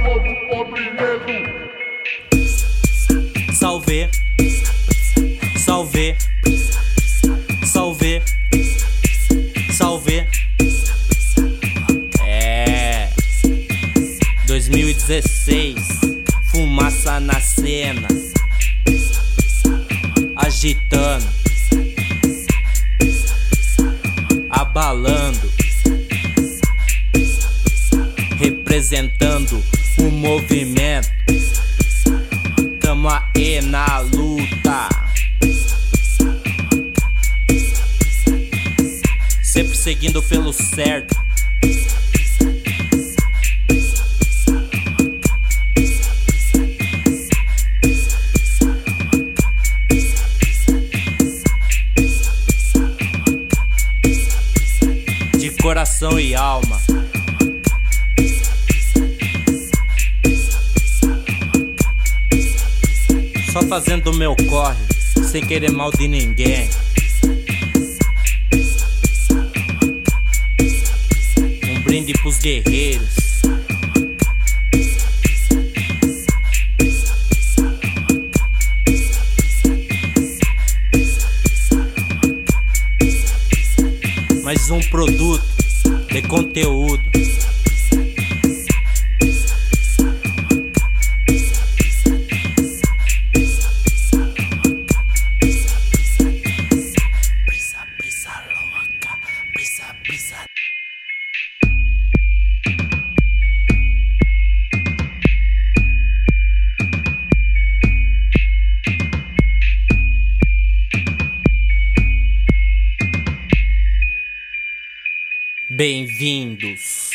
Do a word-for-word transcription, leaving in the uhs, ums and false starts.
povo pobre e negro. Salve, salve, salve, salve. É dois mil e dezesseis, fumaça na cena, agitando, abalando, representando o movimento. Tamo aí na luta, sempre seguindo pelo certo. De coração e alma. Só fazendo o meu corre, sem querer mal de ninguém. Um brinde pros guerreiros. Mais um produto de conteúdo. Bem-vindos.